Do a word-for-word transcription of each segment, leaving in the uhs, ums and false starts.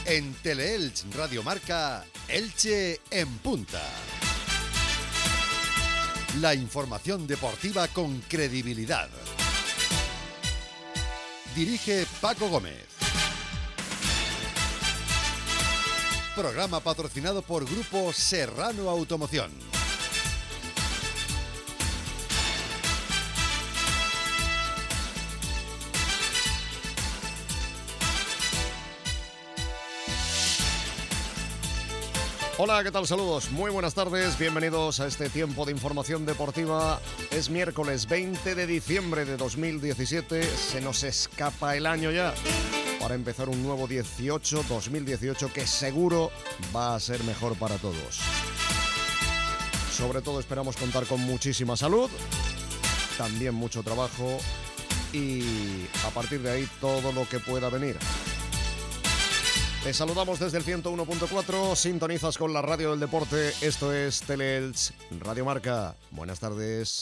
En Teleelch Radio Marca, Elche en punta. La información deportiva con credibilidad. Dirige Paco Gómez. Programa patrocinado por Grupo Serrano Automoción. Hola, ¿qué tal? Saludos, muy buenas tardes, bienvenidos a este tiempo de información deportiva. Es miércoles veinte de diciembre de dos mil diecisiete, se nos escapa el año ya para empezar un nuevo dieciocho, dos mil dieciocho que seguro va a ser mejor para todos. Sobre todo esperamos contar con muchísima salud, también mucho trabajo y a partir de ahí todo lo que pueda venir. Te saludamos desde el ciento uno punto cuatro, sintonizas con la radio del deporte, esto es Teleelch Radio Marca. Buenas tardes.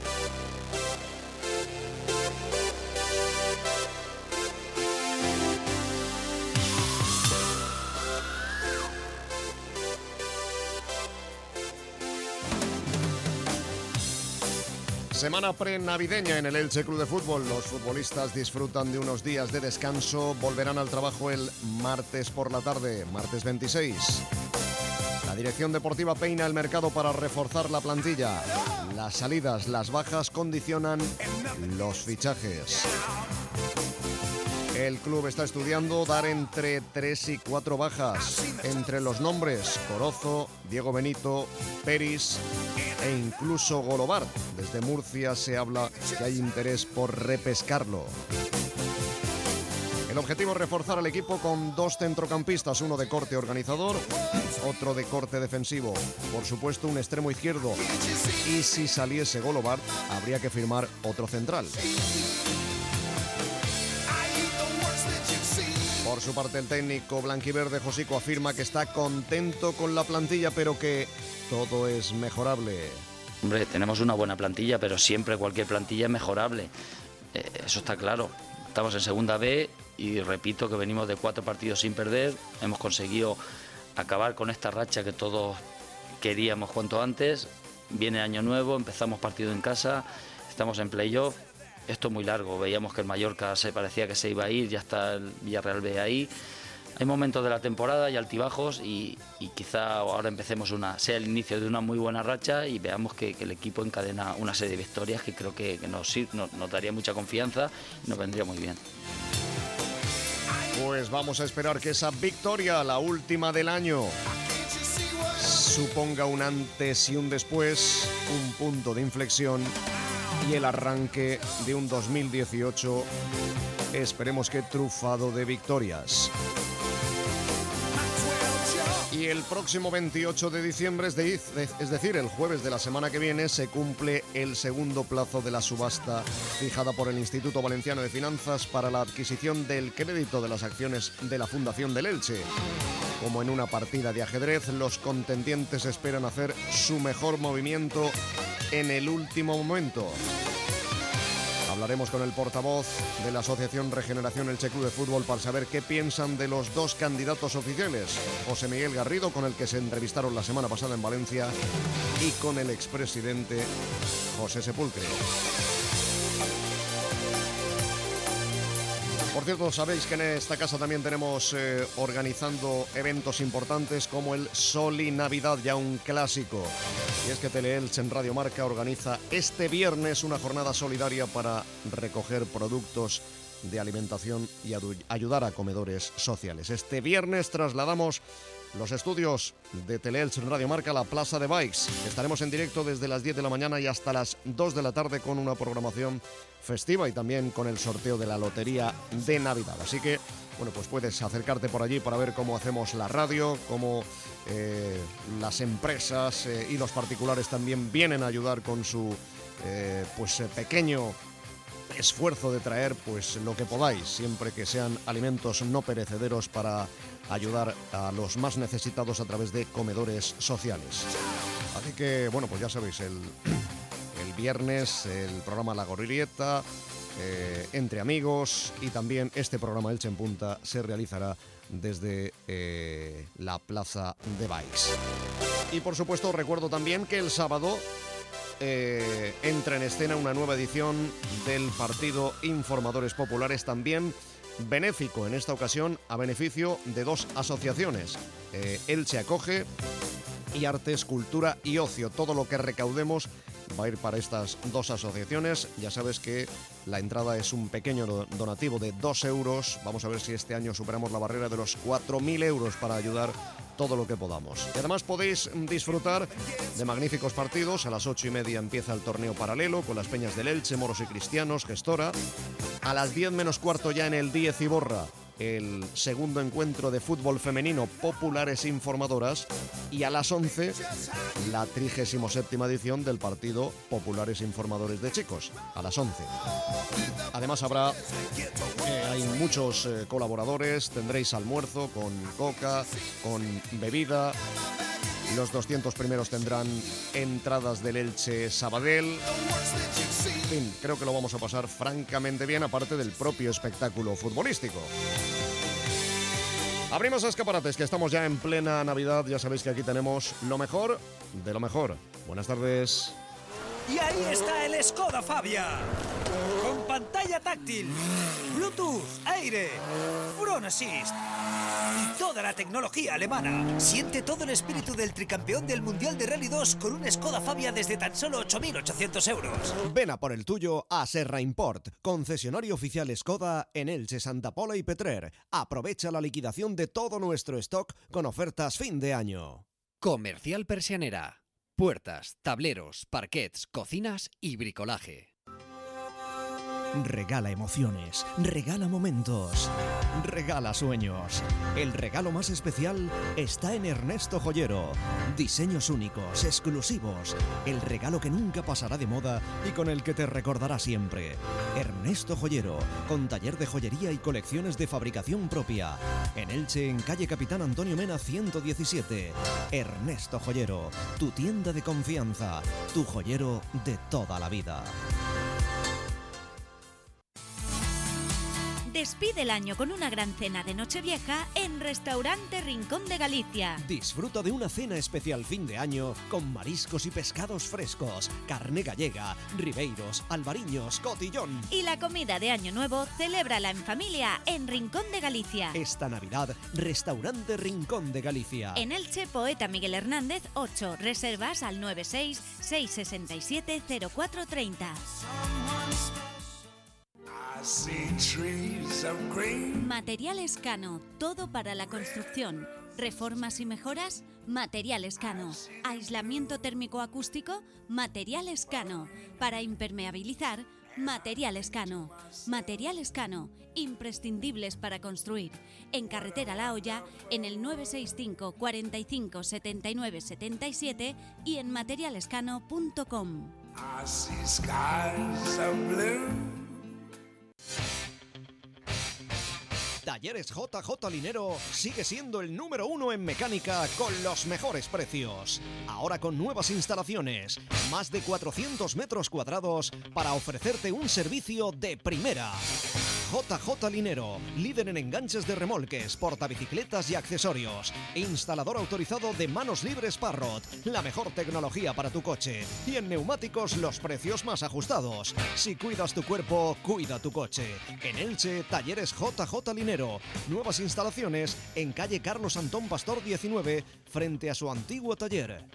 Semana pre-navideña en el Elche Club de Fútbol. Los futbolistas disfrutan de unos días de descanso. Volverán al trabajo el martes por la tarde, martes veintiséis. La dirección deportiva peina el mercado para reforzar la plantilla. Las salidas, las bajas condicionan los fichajes. El club está estudiando dar entre tres y cuatro bajas. Entre los nombres, Corozo, Diego Benito, Peris e incluso Golobart. Desde Murcia se habla que hay interés por repescarlo. El objetivo es reforzar al equipo con dos centrocampistas, uno de corte organizador, otro de corte defensivo. Por supuesto, un extremo izquierdo. Y si saliese Golobart, habría que firmar otro central. Por su parte, el técnico blanquiverde Josico afirma que está contento con la plantilla, pero que todo es mejorable. Hombre, tenemos una buena plantilla, pero siempre cualquier plantilla es mejorable. Eh, eso está claro. Estamos en segunda B y repito que venimos de cuatro partidos sin perder. Hemos conseguido acabar con esta racha que todos queríamos cuanto antes. Viene año nuevo, empezamos partido en casa, estamos en playoff. Esto es muy largo, veíamos que el Mallorca se parecía que se iba a ir, ya está el Villarreal B ahí. Hay momentos de la temporada y altibajos y, y quizá ahora empecemos una, sea el inicio de una muy buena racha y veamos que, que el equipo encadena una serie de victorias que creo que, que nos, nos, nos daría mucha confianza y nos vendría muy bien. Pues vamos a esperar que esa victoria, la última del año, suponga un antes y un después, un punto de inflexión y el arranque de un dos mil dieciocho, esperemos que trufado de victorias. Y el próximo veintiocho de diciembre, es, de, es decir, el jueves de la semana que viene, se cumple el segundo plazo de la subasta fijada por el Instituto Valenciano de Finanzas para la adquisición del crédito de las acciones de la Fundación del Elche. Como en una partida de ajedrez, los contendientes esperan hacer su mejor movimiento en el último momento. Hablaremos con el portavoz de la Asociación Regeneración Elche Club de Fútbol para saber qué piensan de los dos candidatos oficiales, José Miguel Garrido, con el que se entrevistaron la semana pasada en Valencia, y con el expresidente José Sepulcre. Por cierto, sabéis que en esta casa también tenemos eh, organizando eventos importantes como el Soli Navidad, ya un clásico. Y es que Teleelch en Radio Marca organiza este viernes una jornada solidaria para recoger productos de alimentación y ayudar a comedores sociales. Este viernes trasladamos los estudios de Teleelch en Radio Marca a la Plaza de Bikes. Estaremos en directo desde las diez de la mañana y hasta las dos de la tarde con una programación festiva y también con el sorteo de la lotería de Navidad. Así que, bueno, pues puedes acercarte por allí para ver cómo hacemos la radio, cómo eh, las empresas eh, y los particulares también vienen a ayudar con su eh, pues eh, pequeño esfuerzo de traer pues lo que podáis, siempre que sean alimentos no perecederos para ayudar a los más necesitados a través de comedores sociales. Así que, bueno, pues ya sabéis, el, el viernes el programa La Gorrieta, eh, entre amigos, y también este programa Elche en Punta se realizará desde eh, la Plaza de Baix. Y por supuesto recuerdo también que el sábado eh, entra en escena una nueva edición del partido Informadores Populares, también benéfico, en esta ocasión a beneficio de dos asociaciones, eh, Elche Acoge y Artes, Cultura y Ocio. Todo lo que recaudemos va a ir para estas dos asociaciones. Ya sabes que la entrada es un pequeño donativo de dos euros. Vamos a ver si este año superamos la barrera de los cuatro mil euros para ayudar todo lo que podamos. Y además podéis disfrutar de magníficos partidos. A las ocho y media empieza el torneo paralelo con las Peñas del Elche, Moros y Cristianos, Gestora. A las diez menos cuarto, ya en el Díez Iborra, el segundo encuentro de fútbol femenino, Populares Informadoras, y a las once la trigésima séptima edición del partido Populares Informadores de Chicos, a las once. Además habrá, eh, hay muchos eh, colaboradores, tendréis almuerzo con coca, con bebida. Los doscientos primeros tendrán entradas del Elche Sabadell. En fin, creo que lo vamos a pasar francamente bien, aparte del propio espectáculo futbolístico. Abrimos escaparates, que estamos ya en plena Navidad. Ya sabéis que aquí tenemos lo mejor de lo mejor. Buenas tardes. Y ahí está el Skoda Fabia, con pantalla táctil, Bluetooth, aire, Front Assist y toda la tecnología alemana. Siente todo el espíritu del tricampeón del Mundial de Rally dos con un Skoda Fabia desde tan solo ocho mil ochocientos euros. Ven a por el tuyo a Serra Import, concesionario oficial Skoda en Elche, Santa Pola y Petrer. Aprovecha la liquidación de todo nuestro stock con ofertas fin de año. Comercial Persianera. Puertas, tableros, parquets, cocinas y bricolaje. Regala emociones, regala momentos, regala sueños. El regalo más especial está en Ernesto Joyero. Diseños únicos, exclusivos. El regalo que nunca pasará de moda y con el que te recordará siempre. Ernesto Joyero, con taller de joyería y colecciones de fabricación propia. En Elche, en calle Capitán Antonio Mena ciento diecisiete. Ernesto Joyero, tu tienda de confianza, tu joyero de toda la vida. Despide el año con una gran cena de Nochevieja en Restaurante Rincón de Galicia. Disfruta de una cena especial fin de año con mariscos y pescados frescos, carne gallega, ribeiros, albariños, cotillón. Y la comida de Año Nuevo, celébrala en familia en Rincón de Galicia. Esta Navidad, Restaurante Rincón de Galicia. En Elche, Poeta Miguel Hernández, ocho. Reservas al nueve seis seis seis siete cero cuatro tres cero. Materiales Cano, todo para la construcción. Reformas y mejoras, Materiales Cano. Aislamiento térmico acústico, Materiales Cano. Para impermeabilizar, Materiales Cano. Materiales Cano, imprescindibles para construir. En Carretera La Hoya, en el nueve seis cinco cuarenta y cinco setenta y nueve setenta y siete y en materialescano punto com. Talleres J J Linero sigue siendo el número uno en mecánica con los mejores precios. Ahora con nuevas instalaciones, más de cuatrocientos metros cuadrados para ofrecerte un servicio de primera. J J Linero, líder en enganches de remolques, portabicicletas y accesorios. Instalador autorizado de manos libres Parrot, la mejor tecnología para tu coche. Y en neumáticos los precios más ajustados. Si cuidas tu cuerpo, cuida tu coche. En Elche, Talleres J J Linero. Nuevas instalaciones en calle Carlos Antón Pastor diecinueve, frente a su antiguo taller.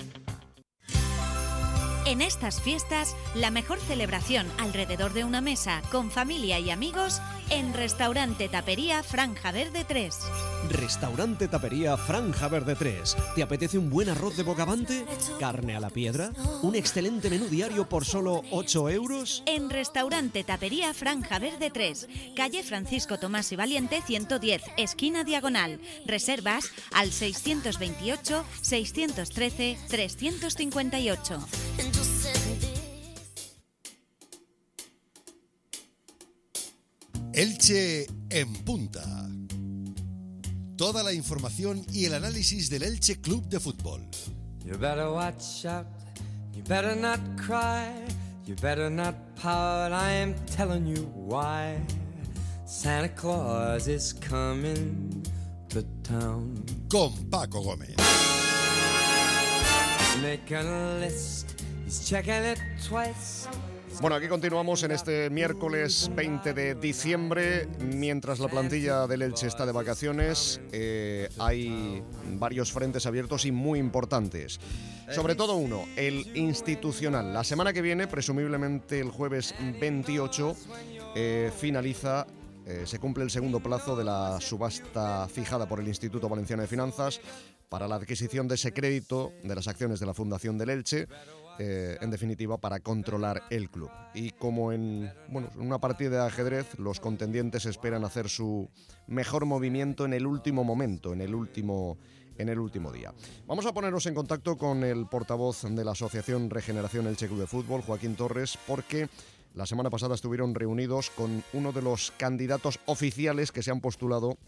En estas fiestas, la mejor celebración alrededor de una mesa con familia y amigos en Restaurante Tapería Franja Verde tres. Restaurante Tapería Franja Verde tres. ¿Te apetece un buen arroz de bogavante? ¿Carne a la piedra? ¿Un excelente menú diario por solo ocho euros? En Restaurante Tapería Franja Verde tres, calle Francisco Tomás y Valiente ciento diez, esquina diagonal. Reservas al seiscientos veintiocho seiscientos trece trescientos cincuenta y ocho. Elche en Punta. Toda la información y el análisis del Elche Club de Fútbol. You better watch out, you better not cry, you better not pout, I am telling you why. Santa Claus is coming to town. Con Paco Gómez. Make a list, he's checking it twice. Bueno, aquí continuamos en este miércoles veinte de diciembre. Mientras la plantilla del Elche está de vacaciones, eh, hay varios frentes abiertos y muy importantes. Sobre todo uno, el institucional. La semana que viene, presumiblemente el jueves veintiocho, eh, finaliza, eh, se cumple el segundo plazo de la subasta fijada por el Instituto Valenciano de Finanzas para la adquisición de ese crédito de las acciones de la Fundación del Elche. Eh, en definitiva, para controlar el club. Y como en, bueno, en una partida de ajedrez, los contendientes esperan hacer su mejor movimiento en el último momento, en el último, en el último día. Vamos a ponernos en contacto con el portavoz de la Asociación Regeneración Elche Club de Fútbol, Joaquín Torres, porque la semana pasada estuvieron reunidos con uno de los candidatos oficiales que se han postulado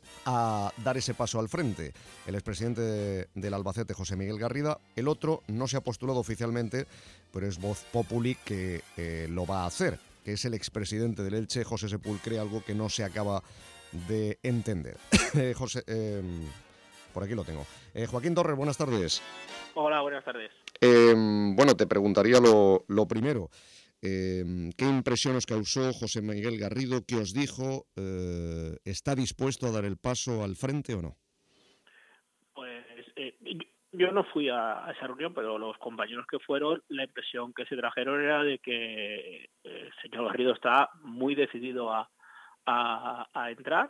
a dar ese paso al frente, el expresidente de, del Albacete, José Miguel Garrida. El otro no se ha postulado oficialmente, pero es voz populi que eh, lo va a hacer, que es el expresidente del Elche, José Sepulcre, algo que no se acaba de entender. eh, José, eh, por aquí lo tengo. Eh, Joaquín Torres, buenas tardes. Hola, buenas tardes. Eh, bueno, te preguntaría lo, lo primero. Eh, ¿Qué impresión os causó José Miguel Garrido? ¿Qué os dijo? Eh, ¿Está dispuesto a dar el paso al frente o no? Pues eh, yo no fui a, a esa reunión, pero los compañeros que fueron, la impresión que se trajeron era de que eh, el señor Garrido está muy decidido a, a, a entrar.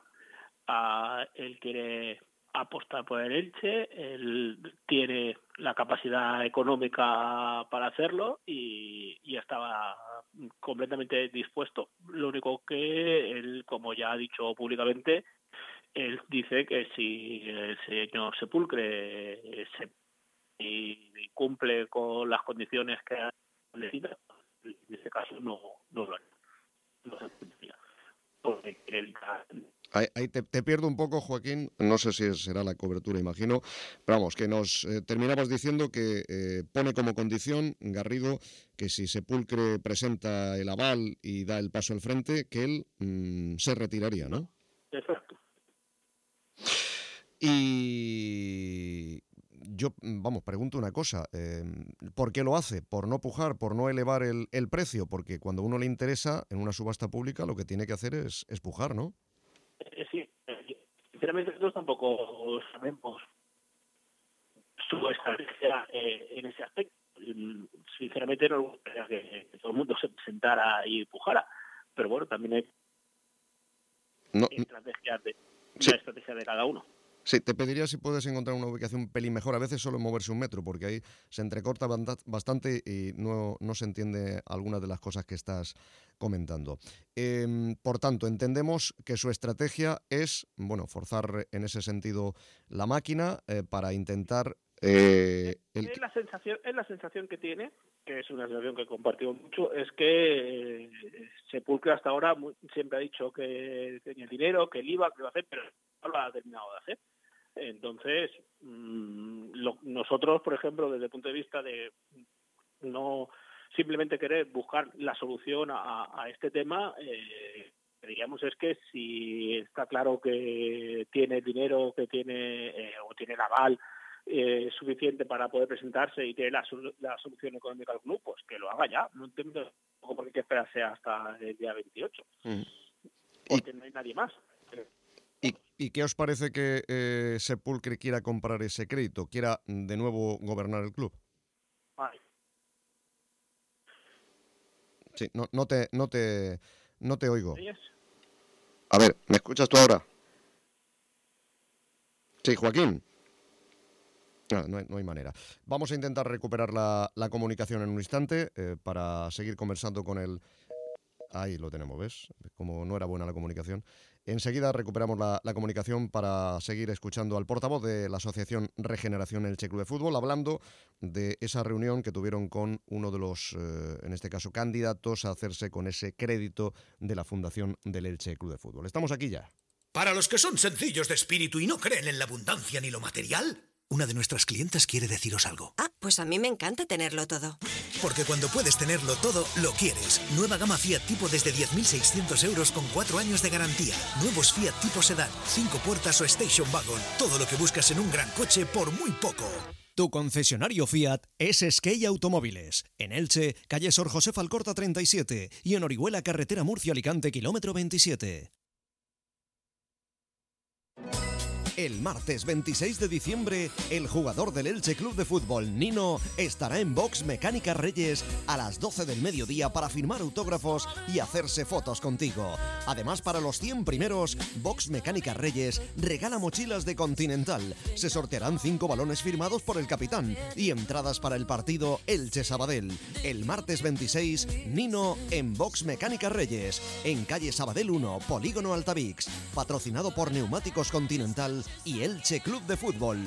A, él quiere apostar por el Elche, él tiene la capacidad económica para hacerlo y, y estaba completamente dispuesto. Lo único que él, como ya ha dicho públicamente, él dice que si el señor Sepulcre se, y cumple con las condiciones que ha establecido, en ese caso no, no lo hará. No se cumpliría. Porque él Ahí, ahí te, te pierdo un poco, Joaquín, no sé si será la cobertura, imagino, pero vamos, que nos eh, terminabas diciendo que eh, pone como condición Garrido que si Sepulcre presenta el aval y da el paso al frente, que él mmm, se retiraría, ¿no? Exacto. Y yo, vamos, pregunto una cosa, eh, ¿por qué lo hace? ¿Por no pujar, por no elevar el, el precio? Porque cuando a uno le interesa, en una subasta pública, lo que tiene que hacer es, es pujar, ¿no? Eh, sí, eh, sinceramente nosotros tampoco sabemos su estrategia eh, en ese aspecto. Sinceramente nos gustaría que, que todo el mundo se presentara y pujara, pero bueno, también hay no, estrategias de, sí. la estrategia de cada uno. Sí, te pediría si puedes encontrar una ubicación un pelín mejor, a veces solo moverse un metro, porque ahí se entrecorta bastante y no, no se entiende algunas de las cosas que estás comentando. Eh, por tanto, entendemos que su estrategia es, bueno, forzar en ese sentido la máquina eh, para intentar... Eh, el... es, la sensación, es la sensación que tiene, que es una sensación que compartimos mucho, es que eh, Sepulcre hasta ahora muy, siempre ha dicho que tenía el dinero, que el I V A, que lo iba a hacer, pero no lo ha terminado de hacer. Entonces, mmm, lo, nosotros, por ejemplo, desde el punto de vista de no simplemente querer buscar la solución a, a este tema, eh, diríamos es que si está claro que tiene dinero, que tiene eh, o tiene el aval eh, suficiente para poder presentarse y tiene la, la solución económica del club, pues que lo haga ya. No entiendo por qué hay que esperarse hasta el día veintiocho, mm. porque y... no hay nadie más. ¿Y, ¿Y qué os parece que eh, Sepulcre quiera comprar ese crédito? ¿Quiera de nuevo gobernar el club? Ay. Sí, no, no, te, no, te, no te oigo. ¿Oyes? A ver, ¿me escuchas tú ahora? Sí, Joaquín. No, no, hay, no hay manera. Vamos a intentar recuperar la, la comunicación en un instante eh, para seguir conversando con el... Ahí lo tenemos, ¿ves? Como no era buena la comunicación. Enseguida recuperamos la, la comunicación para seguir escuchando al portavoz de la Asociación Regeneración Elche Club de Fútbol, hablando de esa reunión que tuvieron con uno de los, eh, en este caso, candidatos a hacerse con ese crédito de la Fundación del Elche Club de Fútbol. Estamos aquí ya. Para los que son sencillos de espíritu y no creen en la abundancia ni lo material, Una de nuestras clientas quiere deciros algo. Ah, pues a mí me encanta tenerlo todo. Porque cuando puedes tenerlo todo, lo quieres. Nueva gama Fiat Tipo desde diez mil seiscientos euros con cuatro años de garantía. Nuevos Fiat Tipo Sedán, cinco puertas o Station Wagon. Todo lo que buscas en un gran coche por muy poco. Tu concesionario Fiat es Skey Automóviles. En Elche, calle Sor José Alcorta treinta y siete y en Orihuela, carretera Murcia-Alicante, kilómetro veintisiete. El martes veintiséis de diciembre, el jugador del Elche Club de Fútbol, Nino, estará en Box Mecánica Reyes a las doce del mediodía para firmar autógrafos y hacerse fotos contigo. Además, para los cien primeros, Box Mecánica Reyes regala mochilas de Continental. Se sortearán cinco balones firmados por el capitán y entradas para el partido Elche-Sabadell. El martes veintiséis, Nino en Box Mecánica Reyes, en calle Sabadell uno, Polígono Altavix. Patrocinado por Neumáticos Continental y Elche Club de Fútbol.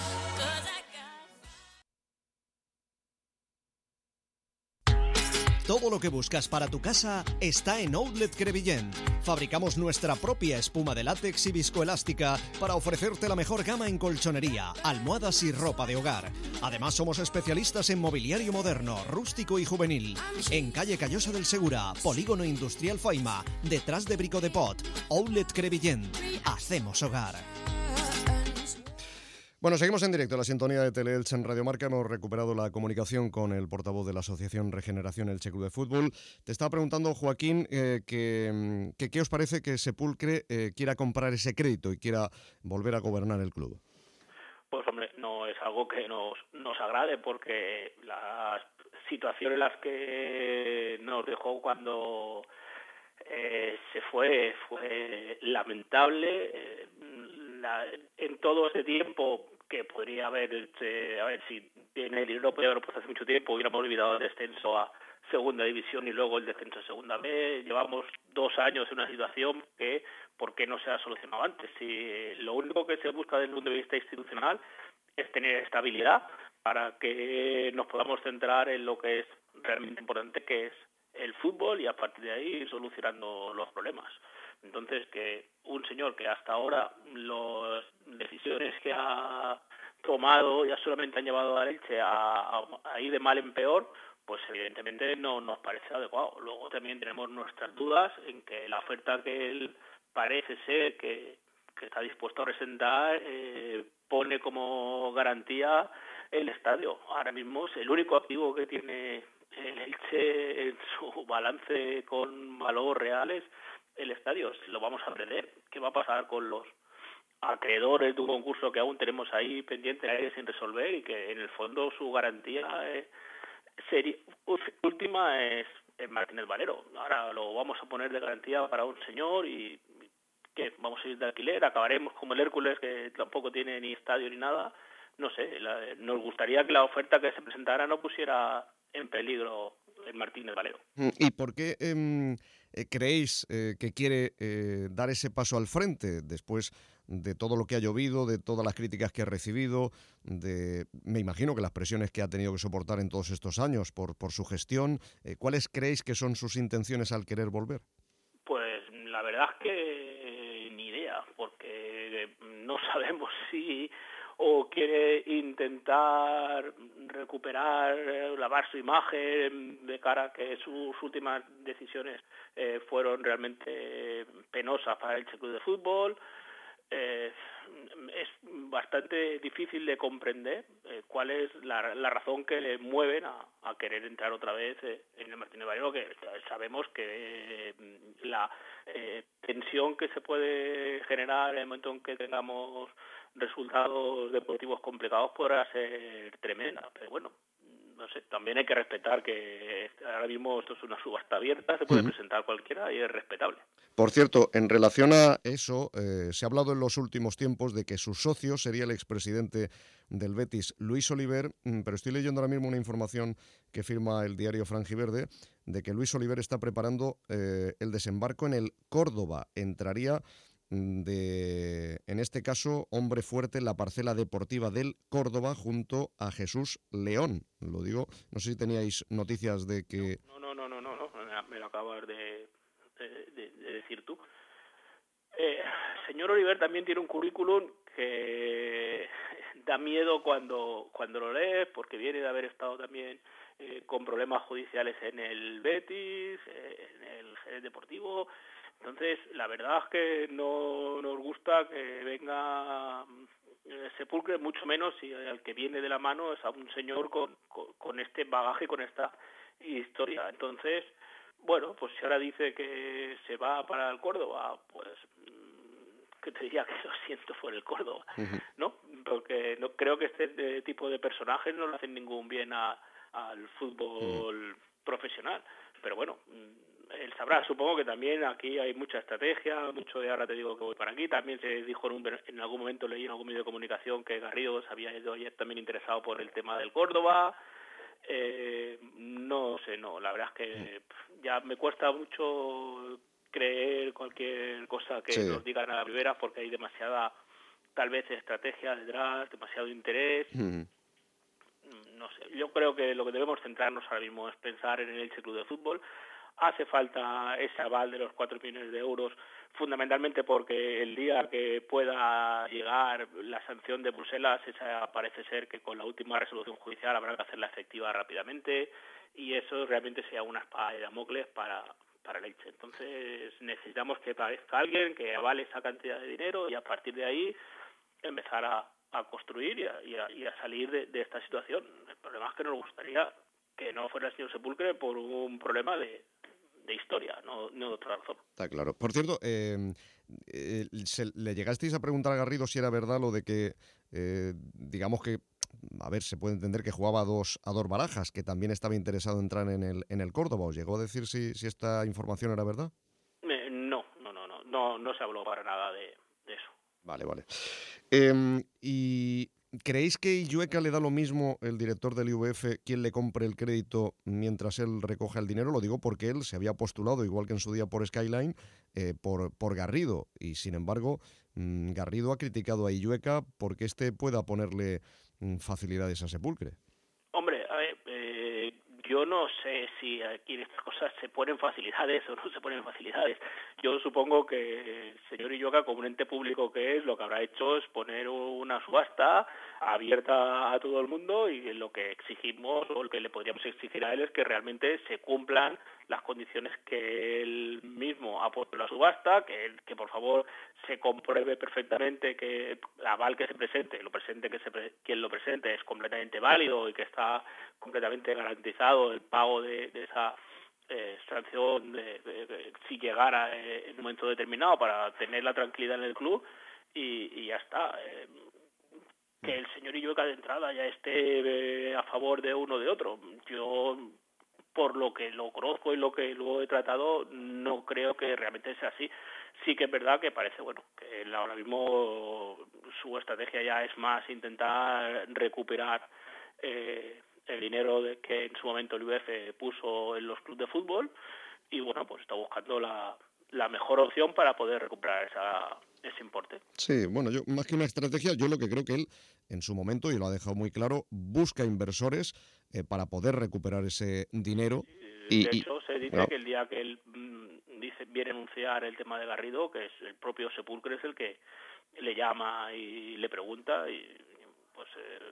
Todo lo que buscas para tu casa está en Outlet Crevillent. Fabricamos nuestra propia espuma de látex y viscoelástica para ofrecerte la mejor gama en colchonería, almohadas y ropa de hogar. Además, somos especialistas en mobiliario moderno, rústico y juvenil. En calle Callosa del Segura, Polígono Industrial Faima, detrás de Brico de Pot. Outlet Crevillent. Hacemos hogar. Bueno, seguimos en directo en la sintonía de Teleelche en Radio Marca. Hemos recuperado la comunicación con el portavoz de la Asociación Regeneración Elche Club de Fútbol. Te estaba preguntando, Joaquín, eh, que, que qué os parece que Sepulcre eh, quiera comprar ese crédito y quiera volver a gobernar el club. Pues hombre, no es algo que nos, nos agrade, porque las situaciones en las que nos dejó cuando eh, se fue fue lamentable. Eh, La, en todo ese tiempo que podría haber, este, a ver, si tiene el dinero podría haberlo puesto hace mucho tiempo, hubiéramos olvidado el descenso a segunda división y luego el descenso a segunda B. Llevamos dos años en una situación que, ¿por qué no se ha solucionado antes? Si lo único que se busca desde el punto de vista institucional es tener estabilidad para que nos podamos centrar en lo que es realmente importante, que es el fútbol, y a partir de ahí ir solucionando los problemas. Entonces, que un señor que hasta ahora las decisiones que ha tomado ya solamente han llevado a Elche a, a, a ir de mal en peor, pues evidentemente no nos parece adecuado. Luego también tenemos nuestras dudas en que la oferta que él parece ser que, que está dispuesto a presentar eh, pone como garantía el estadio. Ahora mismo es el único activo que tiene el Elche en su balance con valores reales, el estadio. Lo vamos a perder. ¿Qué va a pasar con los acreedores de un concurso que aún tenemos ahí pendiente ahí sin resolver, y que en el fondo su garantía eh, sería, última es, es Martínez Valero? Ahora lo vamos a poner de garantía para un señor y que vamos a ir de alquiler, acabaremos como el Hércules, que tampoco tiene ni estadio ni nada. No sé, la, nos gustaría que la oferta que se presentara no pusiera en peligro el Martínez Valero. ¿Y por qué eh, creéis eh, que quiere eh, dar ese paso al frente después de todo lo que ha llovido, de todas las críticas que ha recibido, de, me imagino que las presiones que ha tenido que soportar en todos estos años por, por su gestión? Eh, ¿Cuáles creéis que son sus intenciones al querer volver? Pues la verdad es que eh, ni idea, porque no sabemos si o quiere intentar recuperar, lavar su imagen de cara a que sus últimas decisiones eh, fueron realmente penosas para el Elche Club de Fútbol. Eh, es bastante difícil de comprender eh, cuál es la, la razón que le mueven a, a querer entrar otra vez eh, en el Martínez Valero, que sabemos que eh, la eh, tensión que se puede generar en el momento en que tengamos resultados deportivos complicados podrá ser tremenda, pero bueno, no sé, también hay que respetar que ahora mismo esto es una subasta abierta, se puede uh-huh. presentar cualquiera y es respetable. Por cierto, en relación a eso, eh, se ha hablado en los últimos tiempos de que su socio sería el expresidente del Betis, Luis Oliver, pero estoy leyendo ahora mismo una información que firma el diario Franjiverde de que Luis Oliver está preparando eh, el desembarco en el Córdoba. Entraría de, en este caso, hombre fuerte en la parcela deportiva del Córdoba junto a Jesús León. Lo digo, no sé si teníais noticias de que... No, no, no, no, no, no. me lo acabas de, de, de decir tú. Eh, señor Oliver también tiene un currículum que da miedo cuando, cuando lo lees, porque viene de haber estado también eh, con problemas judiciales en el Betis, eh, en el Jerez Deportivo. Entonces, la verdad es que no nos gusta que venga eh, Sepulcre, mucho menos si al que viene de la mano es a un señor con, con, con este bagaje, con esta historia. Entonces, bueno, pues si ahora dice que se va para el Córdoba, pues que te diría que lo siento por el Córdoba, ¿no? Porque no creo que este tipo de personajes no le hacen ningún bien a, al fútbol profesional. Pero bueno, él sabrá. Supongo que también aquí hay mucha estrategia, mucho de ahora te digo que voy para aquí. También se dijo en, un, en algún momento, leí en algún medio de comunicación que Garrido se había ido ayer también interesado por el tema del Córdoba. Eh, no sé, no, la verdad es que ya me cuesta mucho creer cualquier cosa que sí. nos digan a la primera, porque hay demasiada, tal vez, estrategia detrás, demasiado interés. Mm. No sé, yo creo que lo que debemos centrarnos ahora mismo es pensar en el Elche Club de Fútbol. Hace falta ese aval de los cuatro millones de euros, fundamentalmente porque el día que pueda llegar la sanción de Bruselas, esa parece ser que con la última resolución judicial habrá que hacerla efectiva rápidamente, y eso realmente sea una espada de Damocles para, para el Elche. Entonces necesitamos que aparezca alguien que avale esa cantidad de dinero y a partir de ahí empezar a, a construir y a, y a, y a salir de, de esta situación. El problema es que nos gustaría que no fuera el señor Sepulcre por un problema de de historia, no, no de otra razón. Está claro. Por cierto, eh, eh, se, ¿le llegasteis a preguntar a Garrido si era verdad lo de que, eh, digamos que, a ver, se puede entender que jugaba a dos, a dos barajas, que también estaba interesado en entrar en el, en el Córdoba? ¿Os llegó a decir si, si esta información era verdad? Eh, no, no, no, no, no, no se habló para nada de, de eso. Vale, vale. Eh, y... ¿Creéis que Illueca le da lo mismo, el director del I V F, quien le compre el crédito mientras él recoge el dinero? Lo digo porque él se había postulado, igual que en su día por Skyline, eh, por, por Garrido. Y sin embargo, mmm, Garrido ha criticado a Illueca porque éste pueda ponerle mmm, facilidades a Sepulcre. Hombre, a ver, eh, yo no sé si aquí en estas cosas se ponen facilidades o no se ponen facilidades. Yo supongo que el señor Illueca, como un ente público que es, lo que habrá hecho es poner una subasta abierta a todo el mundo, y lo que exigimos o lo que le podríamos exigir a él es que realmente se cumplan las condiciones que él mismo ha puesto en la subasta, que, él, que por favor se compruebe perfectamente que el aval que se presente, lo presente que se pre, quien lo presente es completamente válido y que está completamente garantizado el pago de, de esa eh, sanción de, de, de, si llegara eh, en un momento determinado, para tener la tranquilidad en el club, y, y ya está. Eh, que el señor Illueca de entrada ya esté eh, a favor de uno o de otro. Yo, por lo que lo conozco y lo que luego he tratado, no creo que realmente sea así. Sí que es verdad que parece, bueno, que él ahora mismo su estrategia ya es más intentar recuperar eh, el dinero de que en su momento el I V F puso en los clubes de fútbol, y bueno, pues está buscando la, la mejor opción para poder recuperar esa ese importe. Sí, bueno, yo más que una estrategia, yo lo que creo que él, en su momento, y lo ha dejado muy claro, busca inversores eh, para poder recuperar ese dinero. Y, de hecho, y, se dice no. que el día que él mmm, dice viene a anunciar el tema de Garrido, que es el propio Sepulcre es el que le llama y le pregunta, y pues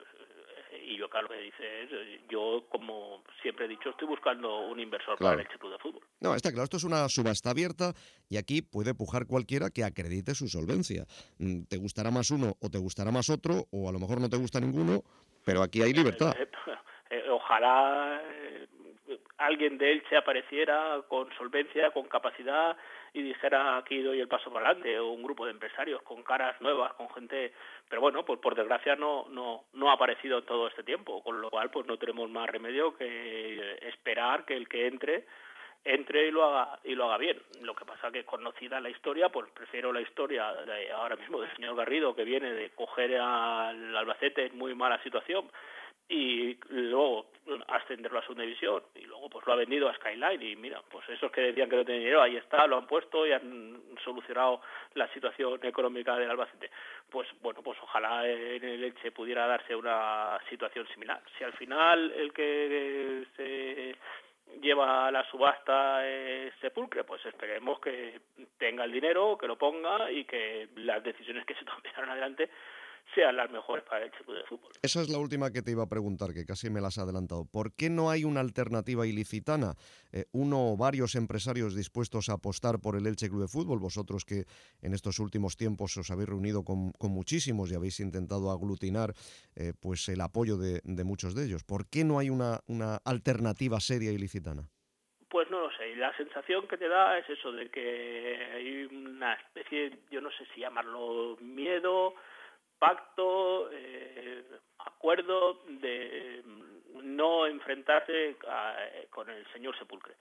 eh, y yo acá lo que dice es, yo como siempre he dicho, estoy buscando un inversor claro. para el Elche Club de Fútbol. No, está claro, esto es una subasta abierta y aquí puede pujar cualquiera que acredite su solvencia. Te gustará más uno o te gustará más otro, o a lo mejor no te gusta ninguno, pero aquí hay libertad. Eh, eh, eh, ojalá eh, alguien de Elche apareciera con solvencia, con capacidad, y dijera aquí doy el paso para adelante, o un grupo de empresarios con caras nuevas, con gente, pero bueno, pues por desgracia no no no ha aparecido todo este tiempo, con lo cual pues no tenemos más remedio que esperar que el que entre entre y lo haga y lo haga bien. Lo que pasa que, conocida la historia, pues prefiero la historia de ahora mismo del señor Garrido, que viene de coger al Albacete en muy mala situación y luego ascenderlo a segunda división, y luego pues lo ha vendido a Skyline, y mira, pues esos que decían que no tenían dinero, ahí está, lo han puesto y han solucionado la situación económica del Albacete. Pues bueno, pues ojalá en el Elche pudiera darse una situación similar. Si al final el que se lleva la subasta eh, Sepulcre, pues esperemos que tenga el dinero, que lo ponga, y que las decisiones que se tomen adelante sean las mejores para el Elche Club de Fútbol. Esa es la última que te iba a preguntar, que casi me las has adelantado. ¿Por qué no hay una alternativa ilicitana? Eh, uno o varios empresarios dispuestos a apostar por el Elche Club de Fútbol, vosotros que en estos últimos tiempos os habéis reunido con, con muchísimos y habéis intentado aglutinar eh, pues el apoyo de, de muchos de ellos. ¿Por qué no hay una, una alternativa seria ilicitana? Pues no lo sé, la sensación que te da es eso de que hay una especie, yo no sé si llamarlo miedo, pacto, eh, acuerdo de no enfrentarse a, con el señor Sepulcre.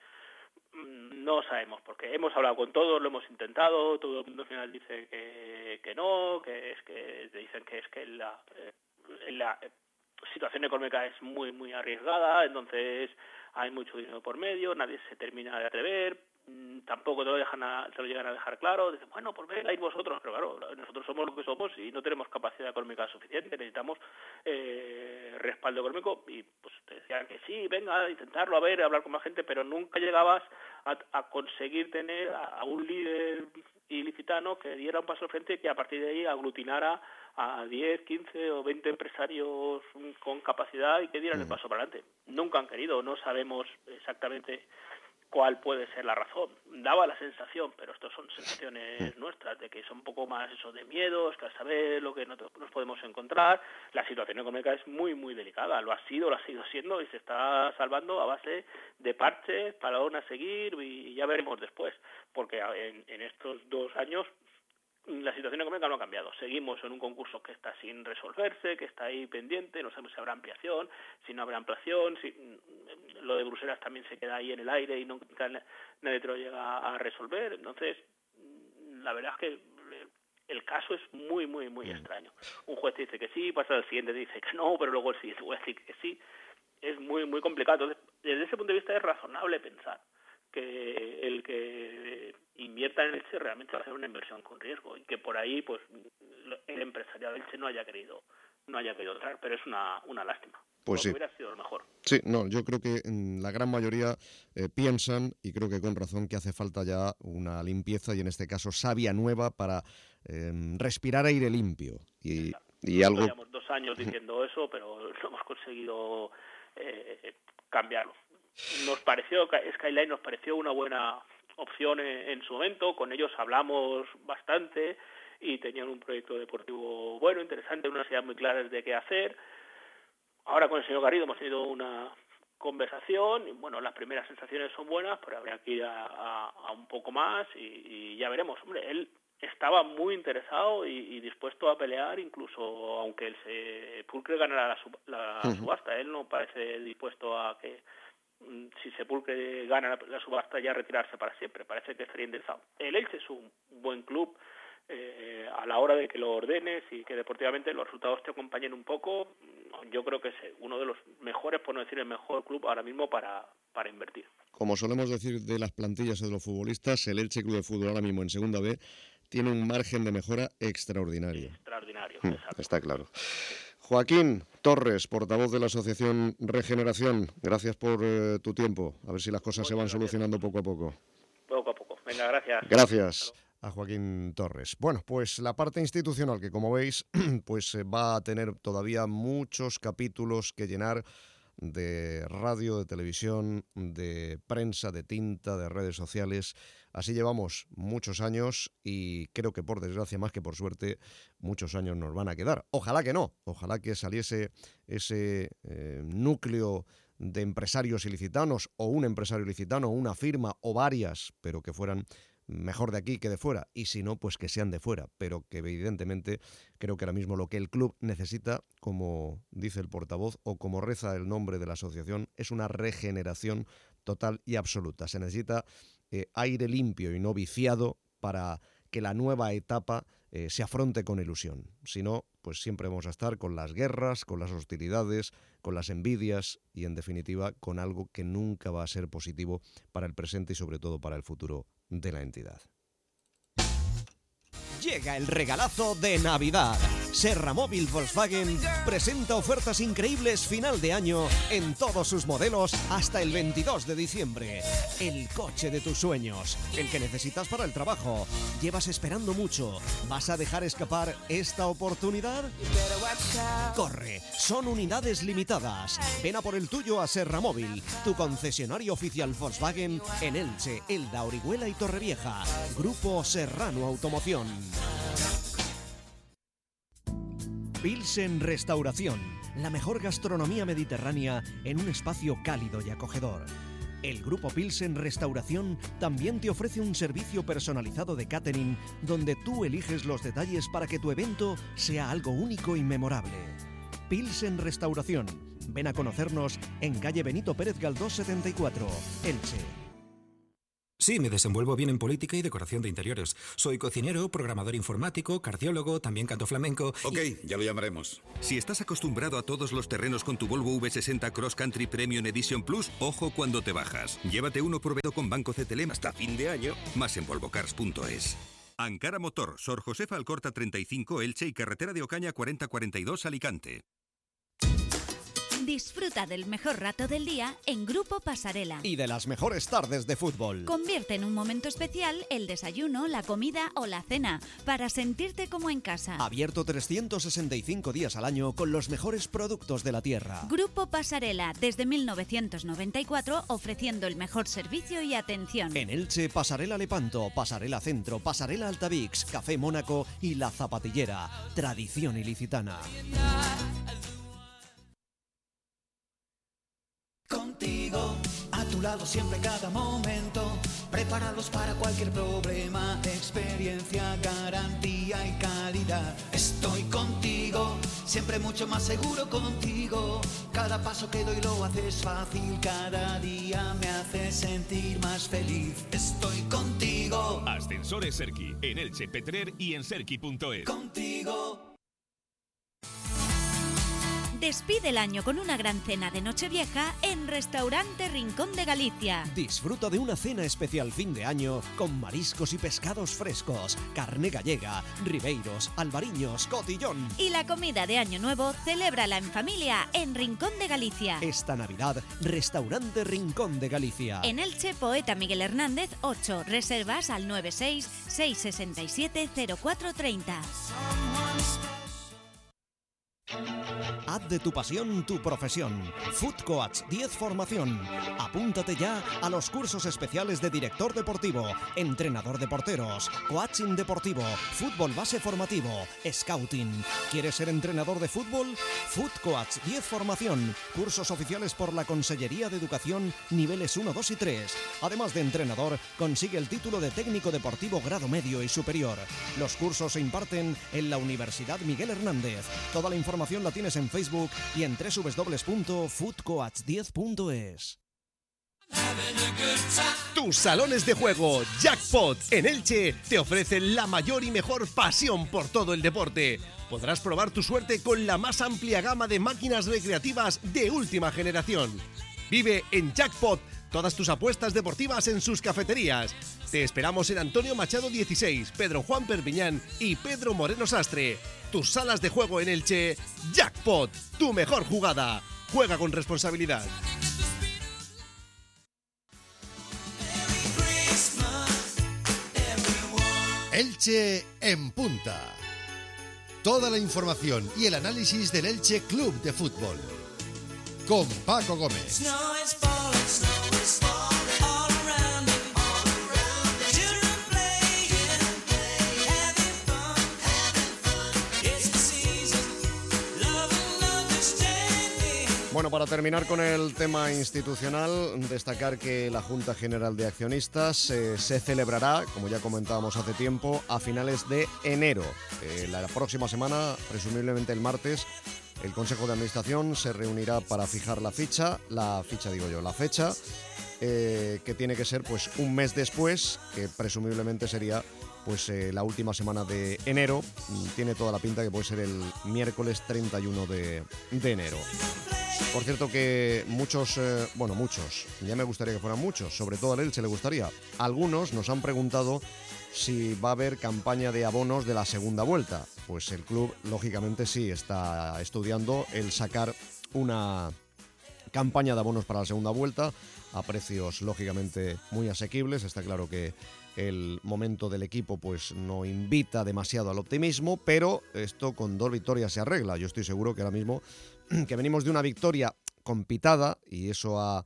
No sabemos, porque hemos hablado con todos, lo hemos intentado, todo el mundo al final dice que, que no, que es que dicen que es que la, la situación económica es muy muy arriesgada, entonces hay mucho dinero por medio, nadie se termina de atrever, tampoco te lo dejan a, te lo llegan a dejar claro, dicen, bueno, pues venga, ir vosotros, pero claro, nosotros somos lo que somos y no tenemos capacidad económica suficiente, necesitamos eh, respaldo económico, y pues te decían que sí, venga, a intentarlo, a ver, a hablar con más gente, pero nunca llegabas a, a conseguir tener a, a un líder ilicitano que diera un paso al frente y que a partir de ahí aglutinara a diez, quince o veinte empresarios con capacidad y que dieran el paso para adelante. Nunca han querido, no sabemos exactamente cuál puede ser la razón. Daba la sensación, pero esto son sensaciones nuestras, de que son un poco más eso de miedos, que a saber lo que nos podemos encontrar. La situación económica es muy, muy delicada, lo ha sido, lo ha sido siendo y se está salvando a base de parches, talón a seguir y ya veremos después, porque en, en estos dos años la situación económica no ha cambiado. Seguimos en un concurso que está sin resolverse, que está ahí pendiente, no sabemos si habrá ampliación, si no habrá ampliación, si lo de Bruselas también se queda ahí en el aire y nunca nadie te lo llega a resolver. Entonces, la verdad es que el caso es muy, muy, muy extraño. Un juez te dice que sí, pasa al siguiente dice que no, pero luego el siguiente juez dice que sí. Es muy, muy complicado. Entonces, desde ese punto de vista es razonable pensar que el que invierta en Elche realmente va a ser una inversión con riesgo y que por ahí pues el empresariado de Elche no haya querido no haya querido entrar, pero es una, una lástima. Pues sí. Hubiera sido lo mejor. Sí, no, yo creo que la gran mayoría eh, piensan, y creo que con razón, que hace falta ya una limpieza y en este caso savia nueva para eh, respirar aire limpio. Y, y algo... Llevamos dos años diciendo eso, pero no hemos conseguido eh, cambiarlo. Nos pareció, Skyline nos pareció una buena opción en, en su momento, con ellos hablamos bastante y tenían un proyecto deportivo bueno, interesante, unas ideas muy claras de qué hacer. Ahora con el señor Garrido hemos tenido una conversación y bueno, las primeras sensaciones son buenas, pero habría que ir a, a, a un poco más y, y ya veremos. Hombre, él estaba muy interesado y, y dispuesto a pelear, incluso aunque el Sepulcre ganara la, sub, la uh-huh. subasta. Él no parece dispuesto a que si Sepulcre gana la, la subasta ya retirarse para siempre, parece que estaría interesado. El Elche es un buen club eh, a la hora de que lo ordenes y que deportivamente los resultados te acompañen un poco. Yo creo que es uno de los mejores, por no decir el mejor club ahora mismo para, para invertir. Como solemos decir de las plantillas de los futbolistas, el Elche Club de Fútbol ahora mismo en Segunda B tiene un margen de mejora extraordinario. Extraordinario, hmm, exacto. Está claro. Joaquín Torres, portavoz de la Asociación Regeneración, gracias por eh, tu tiempo. A ver si las cosas Muchas se van gracias. solucionando poco a poco. Poco a poco. Venga, gracias. Gracias a Joaquín Torres. Bueno, pues la parte institucional, que como veis, pues va a tener todavía muchos capítulos que llenar de radio, de televisión, de prensa, de tinta, de redes sociales. Así llevamos muchos años y creo que por desgracia, más que por suerte, muchos años nos van a quedar. Ojalá que no, ojalá que saliese ese eh, núcleo de empresarios ilicitanos o un empresario ilicitano, una firma o varias, pero que fueran mejor de aquí que de fuera, y si no, pues que sean de fuera, pero que evidentemente creo que ahora mismo lo que el club necesita, como dice el portavoz o como reza el nombre de la asociación, es una regeneración total y absoluta. Se necesita eh, aire limpio y no viciado para que la nueva etapa eh, se afronte con ilusión. Si no, pues siempre vamos a estar con las guerras, con las hostilidades, con las envidias y, en definitiva, con algo que nunca va a ser positivo para el presente y, sobre todo, para el futuro de la entidad. Llega el regalazo de Navidad. Serra Móvil Volkswagen presenta ofertas increíbles final de año en todos sus modelos hasta el veintidós de diciembre. El coche de tus sueños, el que necesitas para el trabajo. ¿Llevas esperando mucho? ¿Vas a dejar escapar esta oportunidad? Corre, son unidades limitadas. Ven a por el tuyo a Serra Móvil, tu concesionario oficial Volkswagen en Elche, Elda, Orihuela y Torrevieja. Grupo Serrano Automoción. Pilsen Restauración, la mejor gastronomía mediterránea en un espacio cálido y acogedor. El Grupo Pilsen Restauración también te ofrece un servicio personalizado de catering donde tú eliges los detalles para que tu evento sea algo único y memorable. Pilsen Restauración. Ven a conocernos en calle Benito Pérez Galdós setenta y cuatro, Elche. Sí, me desenvuelvo bien en política y decoración de interiores. Soy cocinero, programador informático, cardiólogo, también canto flamenco... Ok, y... ya lo llamaremos. Si estás acostumbrado a todos los terrenos con tu Volvo V sesenta Cross Country Premium Edition Plus, ojo cuando te bajas. Llévate uno proveído con Banco C T L M hasta fin de año, más en volvocars punto es. Ankara Motor, Sor Josefa Alcorta treinta y cinco, Elche y Carretera de Ocaña cuarenta cuarenta y dos, Alicante. Disfruta del mejor rato del día en Grupo Pasarela. Y de las mejores tardes de fútbol. Convierte en un momento especial el desayuno, la comida o la cena para sentirte como en casa. Abierto trescientos sesenta y cinco días al año con los mejores productos de la tierra. Grupo Pasarela, desde mil novecientos noventa y cuatro, ofreciendo el mejor servicio y atención. En Elche, Pasarela Lepanto, Pasarela Centro, Pasarela Altavix, Café Mónaco y La Zapatillera. Tradición ilicitana. Contigo, a tu lado siempre cada momento, preparados para cualquier problema, experiencia, garantía y calidad. Estoy contigo, siempre mucho más seguro contigo. Cada paso que doy lo haces fácil, cada día me haces sentir más feliz. Estoy contigo. Ascensores Serki, en Elche, Petrer y en serki punto es. Contigo. Despide el año con una gran cena de Nochevieja en Restaurante Rincón de Galicia. Disfruta de una cena especial fin de año con mariscos y pescados frescos, carne gallega, ribeiros, albariños, cotillón. Y la comida de Año Nuevo, celébrala en familia en Rincón de Galicia. Esta Navidad, Restaurante Rincón de Galicia. En Elche, Poeta Miguel Hernández, ocho. Reservas al noventa y seis, seiscientos sesenta y siete, cero cuatro treinta. Haz de tu pasión tu profesión. Food Coach diez Formación. Apúntate ya a los cursos especiales de director deportivo, entrenador de porteros, coaching deportivo, fútbol base formativo, scouting. ¿Quieres ser entrenador de fútbol? Food Coach diez Formación. Cursos oficiales por la Consellería de Educación niveles uno, dos y tres. Además de entrenador, consigue el título de técnico deportivo grado medio y superior. Los cursos se imparten en la Universidad Miguel Hernández. Toda la información la tienes en Facebook y en doble u doble u doble u punto food coach diez punto es. Tus salones de juego Jackpot en Elche te ofrecen la mayor y mejor pasión por todo el deporte. Podrás probar tu suerte con la más amplia gama de máquinas recreativas de última generación. Vive en Jackpot todas tus apuestas deportivas en sus cafeterías. Te esperamos en Antonio Machado dieciséis, Pedro Juan Perpiñán y Pedro Moreno Sastre. Tus salas de juego en Elche, Jackpot, tu mejor jugada. Juega con responsabilidad. Elche en punta. Toda la información y el análisis del Elche Club de Fútbol. Con Paco Gómez. Bueno, para terminar con el tema institucional, destacar que la Junta General de Accionistas eh, se celebrará, como ya comentábamos hace tiempo, a finales de enero. Eh, la próxima semana, presumiblemente el martes, el Consejo de Administración se reunirá para fijar la ficha, la ficha digo yo, la fecha, eh, que tiene que ser pues un mes después, que presumiblemente sería pues eh, la última semana de enero. Tiene toda la pinta que puede ser el miércoles treinta y uno de enero. Por cierto que muchos, eh, bueno muchos, ya me gustaría que fueran muchos, sobre todo a Elche le gustaría. Algunos nos han preguntado si va a haber campaña de abonos de la segunda vuelta. Pues el club, lógicamente, sí está estudiando el sacar una campaña de abonos para la segunda vuelta a precios, lógicamente, muy asequibles. Está claro que el momento del equipo pues no invita demasiado al optimismo, pero esto con dos victorias se arregla. Yo estoy seguro que ahora mismo que venimos de una victoria compitada y eso ha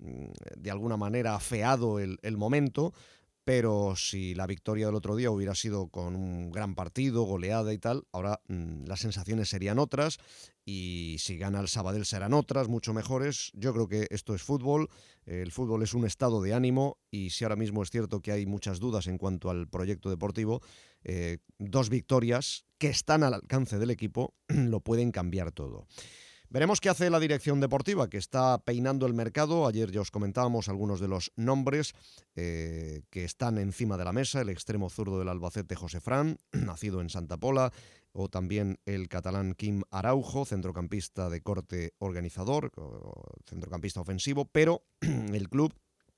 de alguna manera afeado el, el momento, pero si la victoria del otro día hubiera sido con un gran partido, goleada y tal, ahora mmm, las sensaciones serían otras, y si gana el Sabadell serán otras, mucho mejores. Yo creo que esto es fútbol, el fútbol es un estado de ánimo, y si ahora mismo es cierto que hay muchas dudas en cuanto al proyecto deportivo, eh, dos victorias que están al alcance del equipo lo pueden cambiar todo. Veremos qué hace la dirección deportiva, que está peinando el mercado. Ayer ya os comentábamos algunos de los nombres eh, que están encima de la mesa. El extremo zurdo del Albacete, José Fran, nacido en Santa Pola, o también el catalán Quim Araujo, centrocampista de corte organizador, centrocampista ofensivo, pero el club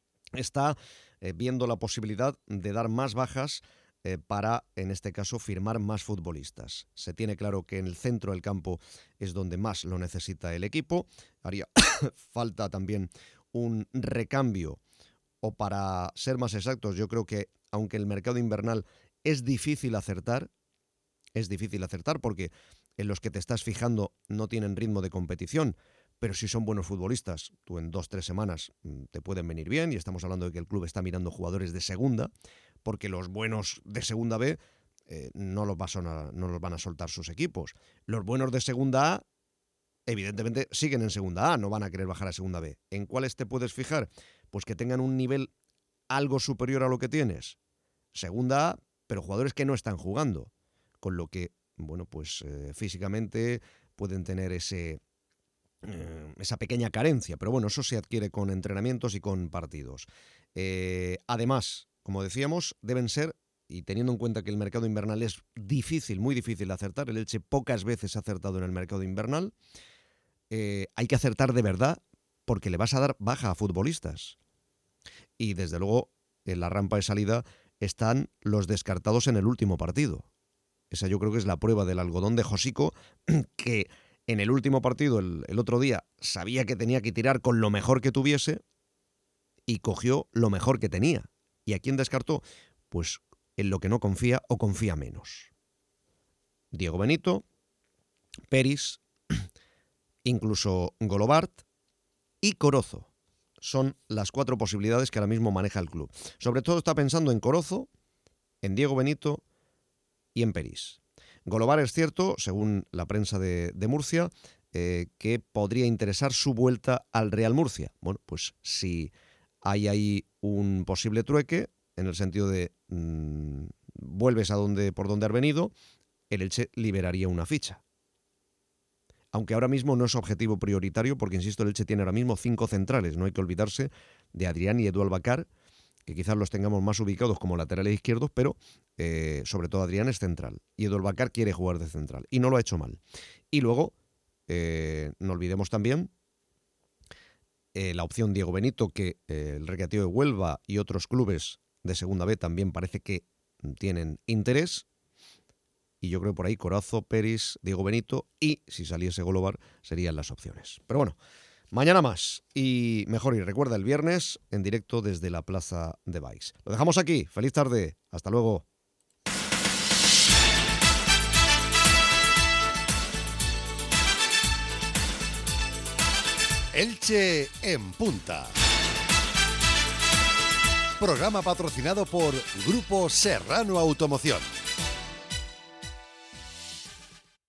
está eh, viendo la posibilidad de dar más bajas Eh, para, en este caso, firmar más futbolistas. Se tiene claro que en el centro del campo es donde más lo necesita el equipo. Haría falta también un recambio, o para ser más exactos, yo creo que aunque el mercado invernal es difícil acertar, es difícil acertar porque en los que te estás fijando no tienen ritmo de competición, pero si son buenos futbolistas, tú en dos, tres semanas te pueden venir bien, y estamos hablando de que el club está mirando jugadores de segunda, porque los buenos de segunda B eh, no, los va a, no los van a soltar sus equipos. Los buenos de segunda A, evidentemente, siguen en segunda A, no van a querer bajar a segunda B. ¿En cuáles te puedes fijar? Pues que tengan un nivel algo superior a lo que tienes. Segunda A, pero jugadores que no están jugando, con lo que, bueno, pues eh, físicamente pueden tener ese... esa pequeña carencia, pero bueno, eso se adquiere con entrenamientos y con partidos. Eh, además, como decíamos, deben ser, y teniendo en cuenta que el mercado invernal es difícil, muy difícil de acertar, el Elche pocas veces ha acertado en el mercado invernal, eh, hay que acertar de verdad, porque le vas a dar baja a futbolistas. Y desde luego, en la rampa de salida están los descartados en el último partido. Esa yo creo que es la prueba del algodón de Josico, que en el último partido, el, el otro día, sabía que tenía que tirar con lo mejor que tuviese y cogió lo mejor que tenía. ¿Y a quién descartó? Pues en lo que no confía o confía menos. Diego Benito, Peris, incluso Golobart y Corozo. Son las cuatro posibilidades que ahora mismo maneja el club. Sobre todo está pensando en Corozo, en Diego Benito y en Peris. Golobart es cierto, según la prensa de, de Murcia, eh, que podría interesar su vuelta al Real Murcia. Bueno, pues si hay ahí un posible trueque, en el sentido de mmm, vuelves a donde, por donde has venido, el Elche liberaría una ficha. Aunque ahora mismo no es objetivo prioritario, porque, insisto, el Elche tiene ahora mismo cinco centrales. No hay que olvidarse de Adrián y Edu Albacar, que quizás los tengamos más ubicados como laterales izquierdos, pero eh, sobre todo Adrián es central. Y Edu Albacar quiere jugar de central. Y no lo ha hecho mal. Y luego, eh, no olvidemos también eh, la opción Diego Benito, que eh, el Recreativo de Huelva y otros clubes de segunda B también parece que tienen interés. Y yo creo que por ahí Corazo, Peris, Diego Benito y, si saliese Golobart, serían las opciones. Pero bueno, mañana más y mejor. Y recuerda, el viernes en directo desde la Plaza de Baix. Lo dejamos aquí. Feliz tarde. Hasta luego. Elche en Punta. Programa patrocinado por Grupo Serrano Automoción.